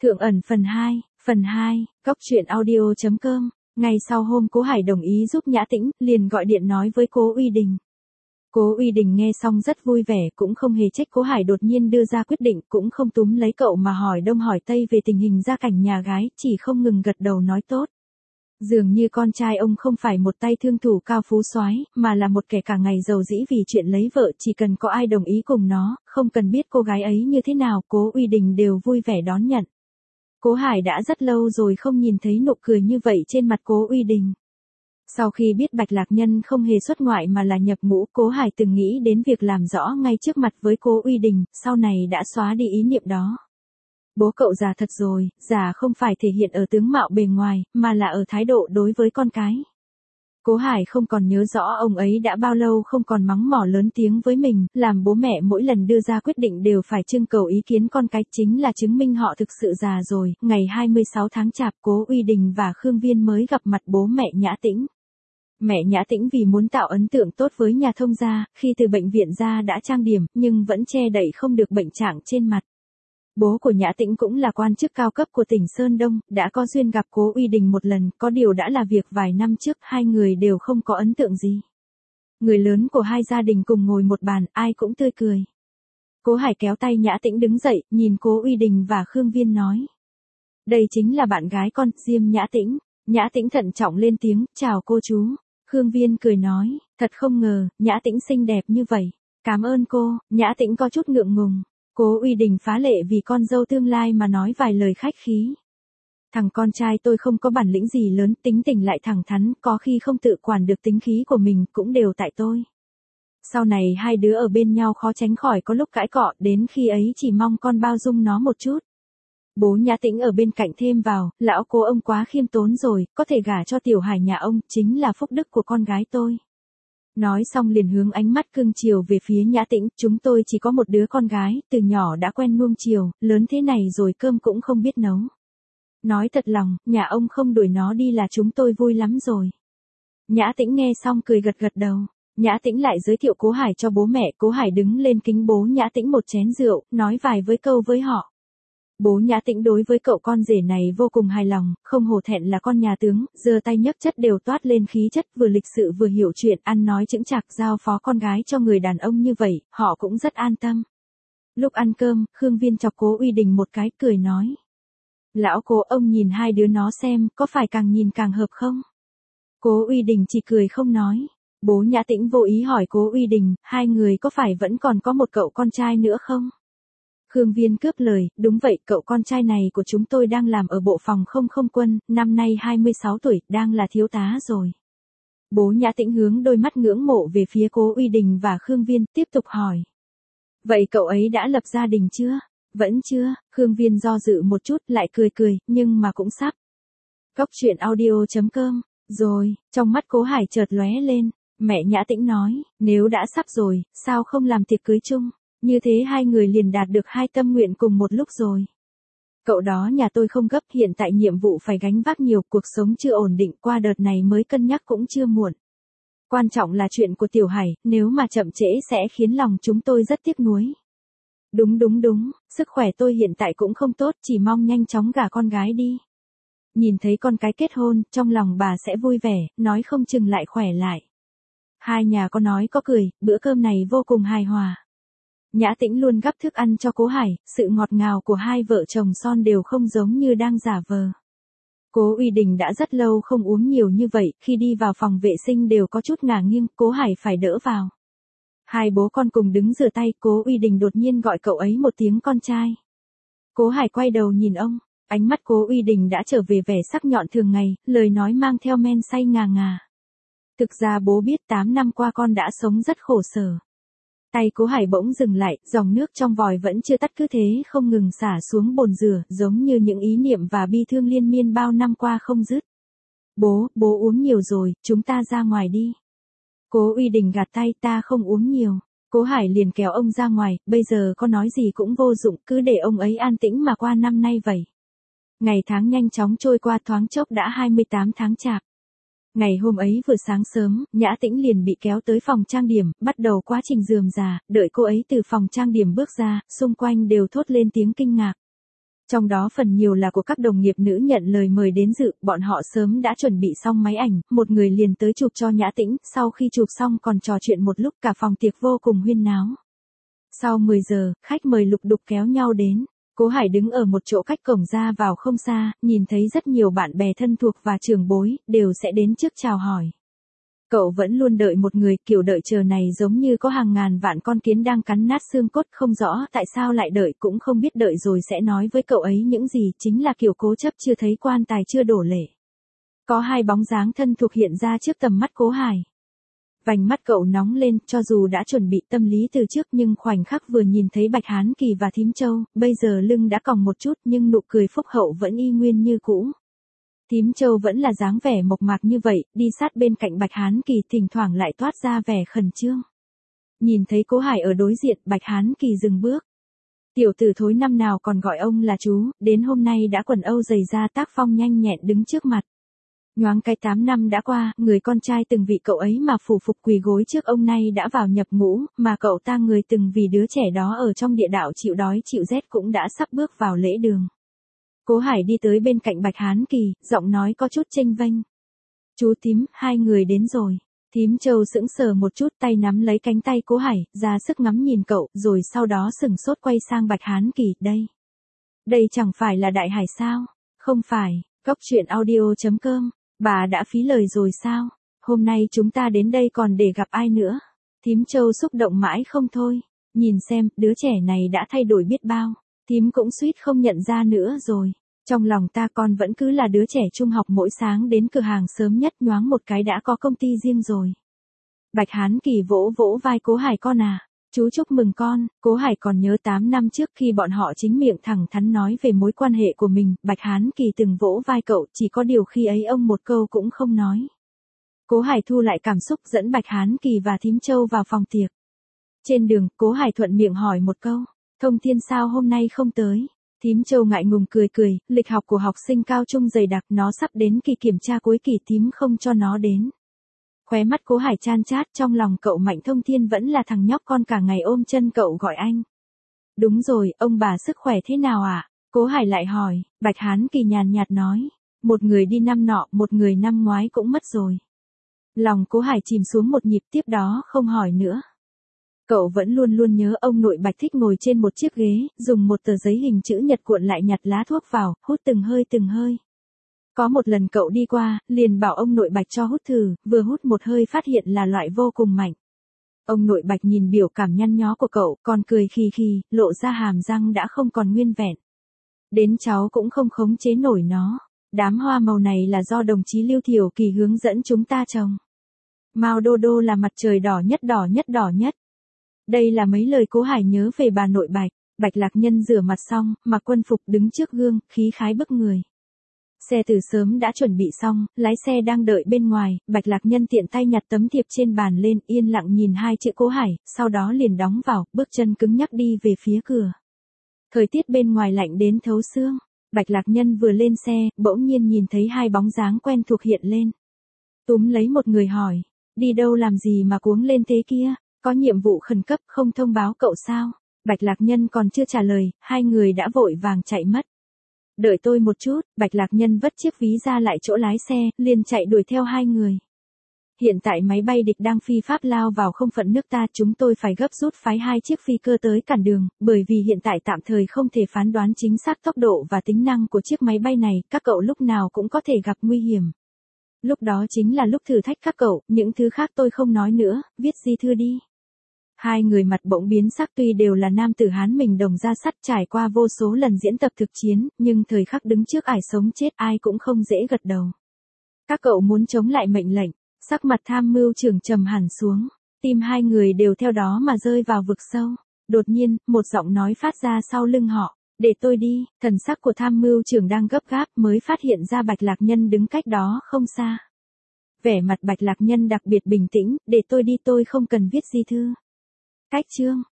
Thượng ẩn phần 2, Cóc truyện audio.com. Ngày sau hôm Cố Hải đồng ý giúp Nhã Tĩnh, liền gọi điện nói với Cố Uy Đình. Cố Uy Đình nghe xong rất vui vẻ, cũng không hề trách Cố Hải đột nhiên đưa ra quyết định, cũng không túm lấy cậu mà hỏi đông hỏi tây về tình hình gia cảnh nhà gái, chỉ không ngừng gật đầu nói tốt. Dường như con trai ông không phải một tay thương thủ cao phú soái, mà là một kẻ cả ngày giàu dĩ vì chuyện lấy vợ, chỉ cần có ai đồng ý cùng nó, không cần biết cô gái ấy như thế nào, Cố Uy Đình đều vui vẻ đón nhận. Cố Hải đã rất lâu rồi không nhìn thấy nụ cười như vậy trên mặt Cố Uy Đình. Sau khi biết Bạch Lạc Nhân không hề xuất ngoại mà là nhập ngũ, Cố Hải từng nghĩ đến việc làm rõ ngay trước mặt với Cố Uy Đình, sau này đã xóa đi ý niệm đó. Bố cậu già thật rồi, già không phải thể hiện ở tướng mạo bề ngoài, mà là ở thái độ đối với con cái. Cố Hải không còn nhớ rõ ông ấy đã bao lâu không còn mắng mỏ lớn tiếng với mình, làm bố mẹ mỗi lần đưa ra quyết định đều phải trưng cầu ý kiến con cái, chính là chứng minh họ thực sự già rồi. Ngày 26 tháng Chạp, Cố Uy Đình và Khương Viên mới gặp mặt bố mẹ Nhã Tĩnh. Mẹ Nhã Tĩnh vì muốn tạo ấn tượng tốt với nhà thông gia, khi từ bệnh viện ra đã trang điểm, nhưng vẫn che đậy không được bệnh trạng trên mặt. Bố của Nhã Tĩnh cũng là quan chức cao cấp của tỉnh Sơn Đông, đã có duyên gặp Cố Uy Đình một lần, có điều đã là việc vài năm trước, hai người đều không có ấn tượng gì. Người lớn của hai gia đình cùng ngồi một bàn, ai cũng tươi cười. Cố Hải kéo tay Nhã Tĩnh đứng dậy, nhìn Cố Uy Đình và Khương Viên nói. Đây chính là bạn gái con, Diêm Nhã Tĩnh. Nhã Tĩnh thận trọng lên tiếng, chào cô chú. Khương Viên cười nói, thật không ngờ, Nhã Tĩnh xinh đẹp như vậy. Cảm ơn cô. Nhã Tĩnh có chút ngượng ngùng. Cố Uy Đình phá lệ vì con dâu tương lai mà nói vài lời khách khí. Thằng con trai tôi không có bản lĩnh gì lớn, tính tình lại thẳng thắn, có khi không tự quản được tính khí của mình, cũng đều tại tôi. Sau này hai đứa ở bên nhau khó tránh khỏi có lúc cãi cọ, đến khi ấy chỉ mong con bao dung nó một chút. Bố Nhã Tĩnh ở bên cạnh thêm vào, lão Cố ông quá khiêm tốn rồi, có thể gả cho Tiểu Hải nhà ông, chính là phúc đức của con gái tôi. Nói xong liền hướng ánh mắt cưng chiều về phía Nhã Tĩnh, chúng tôi chỉ có một đứa con gái, từ nhỏ đã quen nuông chiều, lớn thế này rồi cơm cũng không biết nấu. Nói thật lòng, nhà ông không đuổi nó đi là chúng tôi vui lắm rồi. Nhã Tĩnh nghe xong cười gật gật đầu. Nhã Tĩnh lại giới thiệu Cố Hải cho bố mẹ, Cố Hải đứng lên kính bố Nhã Tĩnh một chén rượu, nói vài với câu với họ. Bố Nhã Tĩnh đối với cậu con rể này vô cùng hài lòng, không hổ thẹn là con nhà tướng, giơ tay nhấc chất đều toát lên khí chất, vừa lịch sự vừa hiểu chuyện, ăn nói chững chạc, giao phó con gái cho người đàn ông như vậy, họ cũng rất an tâm. Lúc ăn cơm, Khương Viên chọc Cố Uy Đình một cái, cười nói. Lão Cố, ông nhìn hai đứa nó xem, có phải càng nhìn càng hợp không? Cố Uy Đình chỉ cười không nói. Bố Nhã Tĩnh vô ý hỏi Cố Uy Đình, hai người có phải vẫn còn có một cậu con trai nữa không? Khương Viên cướp lời, đúng vậy, cậu con trai này của chúng tôi đang làm ở bộ phòng không quân, năm nay 26 tuổi, đang là thiếu tá rồi. Bố Nhã Tĩnh hướng đôi mắt ngưỡng mộ về phía Cố Uy Đình và Khương Viên, tiếp tục hỏi. Vậy cậu ấy đã lập gia đình chưa? Vẫn chưa. Khương Viên do dự một chút, lại cười, nhưng mà cũng sắp. Cóc truyện audio.com. Rồi, trong mắt Cố Hải chợt lóe lên, mẹ Nhã Tĩnh nói, nếu đã sắp rồi, sao không làm tiệc cưới chung? Như thế hai người liền đạt được hai tâm nguyện cùng một lúc rồi. Cậu đó nhà tôi không gấp, hiện tại nhiệm vụ phải gánh vác nhiều, cuộc sống chưa ổn định, qua đợt này mới cân nhắc cũng chưa muộn. Quan trọng là chuyện của Tiểu Hải, nếu mà chậm trễ sẽ khiến lòng chúng tôi rất tiếc nuối. Đúng, sức khỏe tôi hiện tại cũng không tốt, chỉ mong nhanh chóng gả con gái đi. Nhìn thấy con cái kết hôn, trong lòng bà sẽ vui vẻ, nói không chừng lại khỏe lại. Hai nhà có nói có cười, bữa cơm này vô cùng hài hòa. Nhã Tĩnh luôn gắp thức ăn cho Cố Hải, sự ngọt ngào của hai vợ chồng son đều không giống như đang giả vờ. Cố Uy Đình đã rất lâu không uống nhiều như vậy, khi đi vào phòng vệ sinh đều có chút ngả nghiêng, Cố Hải phải đỡ vào. Hai bố con cùng đứng rửa tay, Cố Uy Đình đột nhiên gọi cậu ấy một tiếng con trai. Cố Hải quay đầu nhìn ông, ánh mắt Cố Uy Đình đã trở về vẻ sắc nhọn thường ngày, lời nói mang theo men say ngà ngà. Thực ra bố biết 8 năm qua con đã sống rất khổ sở. Tay Cố Hải bỗng dừng lại, dòng nước trong vòi vẫn chưa tắt cứ thế không ngừng xả xuống bồn rửa, giống như những ý niệm và bi thương liên miên bao năm qua không dứt. Bố uống nhiều rồi, chúng ta ra ngoài đi. Cố Uy Đình gạt tay, ta không uống nhiều. Cố Hải liền kéo ông ra ngoài, bây giờ có nói gì cũng vô dụng, cứ để ông ấy an tĩnh mà qua năm nay vậy. Ngày tháng nhanh chóng trôi qua, thoáng chốc đã 28 tháng Chạp. Ngày hôm ấy vừa sáng sớm, Nhã Tĩnh liền bị kéo tới phòng trang điểm, bắt đầu quá trình rườm rà, đợi cô ấy từ phòng trang điểm bước ra, xung quanh đều thốt lên tiếng kinh ngạc. Trong đó phần nhiều là của các đồng nghiệp nữ nhận lời mời đến dự, bọn họ sớm đã chuẩn bị xong máy ảnh, một người liền tới chụp cho Nhã Tĩnh, sau khi chụp xong còn trò chuyện một lúc, cả phòng tiệc vô cùng huyên náo. Sau 10 giờ, khách mời lục đục kéo nhau đến. Cố Hải đứng ở một chỗ cách cổng ra vào không xa, nhìn thấy rất nhiều bạn bè thân thuộc và trưởng bối, đều sẽ đến trước chào hỏi. Cậu vẫn luôn đợi một người, kiểu đợi chờ này giống như có hàng ngàn vạn con kiến đang cắn nát xương cốt, không rõ tại sao lại đợi, cũng không biết đợi rồi sẽ nói với cậu ấy những gì, chính là kiểu cố chấp chưa thấy quan tài chưa đổ lệ. Có hai bóng dáng thân thuộc hiện ra trước tầm mắt Cố Hải. Vành mắt cậu nóng lên, cho dù đã chuẩn bị tâm lý từ trước nhưng khoảnh khắc vừa nhìn thấy Bạch Hán Kỳ và Thím Châu, bây giờ lưng đã còng một chút nhưng nụ cười phúc hậu vẫn y nguyên như cũ. Thím Châu vẫn là dáng vẻ mộc mạc như vậy, đi sát bên cạnh Bạch Hán Kỳ thỉnh thoảng lại toát ra vẻ khẩn trương. Nhìn thấy Cố Hải ở đối diện, Bạch Hán Kỳ dừng bước. Tiểu tử thối năm nào còn gọi ông là chú, đến hôm nay đã quần âu dày da tác phong nhanh nhẹn đứng trước mặt. Nhoáng cái 8 năm đã qua, người con trai từng vì cậu ấy mà phủ phục quỳ gối trước ông nay đã vào nhập ngũ, mà cậu ta người từng vì đứa trẻ đó ở trong địa đạo chịu đói chịu rét cũng đã sắp bước vào lễ đường. Cố Hải đi tới bên cạnh Bạch Hán Kỳ, giọng nói có chút chênh vênh. Chú Thím, hai người đến rồi. Thím Châu sững sờ một chút, tay nắm lấy cánh tay Cố Hải, ra sức ngắm nhìn cậu, rồi sau đó sừng sốt quay sang Bạch Hán Kỳ, đây chẳng phải là Đại Hải sao? Không phải, Cóc Truyện Audio.com, bà đã phí lời rồi sao? Hôm nay chúng ta đến đây còn để gặp ai nữa? Thím Châu xúc động mãi không thôi, nhìn xem, đứa trẻ này đã thay đổi biết bao, thím cũng suýt không nhận ra nữa rồi. Trong lòng ta con vẫn cứ là đứa trẻ trung học mỗi sáng đến cửa hàng sớm nhất, nhoáng một cái đã có công ty riêng rồi. Bạch Hán Kỳ vỗ vỗ vai Cố Hải, con à, chú chúc mừng con. Cố Hải còn nhớ 8 năm trước khi bọn họ chính miệng thẳng thắn nói về mối quan hệ của mình, Bạch Hán Kỳ từng vỗ vai cậu, chỉ có điều khi ấy ông một câu cũng không nói. Cố Hải thu lại cảm xúc dẫn Bạch Hán Kỳ và Thím Châu vào phòng tiệc. Trên đường, Cố Hải thuận miệng hỏi một câu, Thông Thiên sao hôm nay không tới? Thím Châu ngại ngùng cười cười, lịch học của học sinh cao trung dày đặc, nó sắp đến kỳ kiểm tra cuối kỳ, thím không cho nó đến. Khóe mắt Cố Hải chan chát, trong lòng cậu Mạnh Thông Thiên vẫn là thằng nhóc con cả ngày ôm chân cậu gọi anh. Đúng rồi, ông bà sức khỏe thế nào ạ? Cố Hải lại hỏi. Bạch Hán Kỳ nhàn nhạt nói, một người đi năm nọ, một người năm ngoái cũng mất rồi. Lòng Cố Hải chìm xuống một nhịp, tiếp đó không hỏi nữa. Cậu vẫn luôn luôn nhớ ông nội Bạch thích ngồi trên một chiếc ghế, dùng một tờ giấy hình chữ nhật cuộn lại nhặt lá thuốc vào, hút từng hơi. Có một lần cậu đi qua, liền bảo ông nội Bạch cho hút thử, vừa hút một hơi phát hiện là loại vô cùng mạnh. Ông nội Bạch nhìn biểu cảm nhăn nhó của cậu, còn cười khì, lộ ra hàm răng đã không còn nguyên vẹn. Đến cháu cũng không khống chế nổi nó. Đám hoa màu này là do đồng chí Lưu Thiểu Kỳ hướng dẫn chúng ta trồng. Mao đô đô là mặt trời đỏ nhất. Đây là mấy lời Cố Hải nhớ về bà nội Bạch. Bạch Lạc Nhân rửa mặt xong, mặc quân phục đứng trước gương, khí khái bức người. Xe từ sớm đã chuẩn bị xong, lái xe đang đợi bên ngoài, Bạch Lạc Nhân tiện tay nhặt tấm thiệp trên bàn lên, yên lặng nhìn hai chữ Cố Hải, sau đó liền đóng vào, bước chân cứng nhắc đi về phía cửa. Thời tiết bên ngoài lạnh đến thấu xương. Bạch Lạc Nhân vừa lên xe, bỗng nhiên nhìn thấy hai bóng dáng quen thuộc hiện lên. Túm lấy một người hỏi, đi đâu làm gì mà cuống lên thế kia, có nhiệm vụ khẩn cấp không thông báo cậu sao? Bạch Lạc Nhân còn chưa trả lời, hai người đã vội vàng chạy mất. Đợi tôi một chút, Bạch Lạc Nhân vất chiếc ví ra lại chỗ lái xe, liền chạy đuổi theo hai người. Hiện tại máy bay địch đang phi pháp lao vào không phận nước ta, chúng tôi phải gấp rút phái hai chiếc phi cơ tới cản đường, bởi vì hiện tại tạm thời không thể phán đoán chính xác tốc độ và tính năng của chiếc máy bay này, các cậu lúc nào cũng có thể gặp nguy hiểm. Lúc đó chính là lúc thử thách các cậu, những thứ khác tôi không nói nữa, viết di thư đi. Hai người mặt bỗng biến sắc, tuy đều là nam tử Hán mình đồng da sắt trải qua vô số lần diễn tập thực chiến, nhưng thời khắc đứng trước ải sống chết ai cũng không dễ gật đầu. Các cậu muốn chống lại mệnh lệnh, sắc mặt tham mưu trưởng trầm hẳn xuống, tim hai người đều theo đó mà rơi vào vực sâu. Đột nhiên, một giọng nói phát ra sau lưng họ, để tôi đi. Thần sắc của tham mưu trưởng đang gấp gáp mới phát hiện ra Bạch Lạc Nhân đứng cách đó không xa. Vẻ mặt Bạch Lạc Nhân đặc biệt bình tĩnh, để tôi đi, tôi không cần viết di thư. Cách chương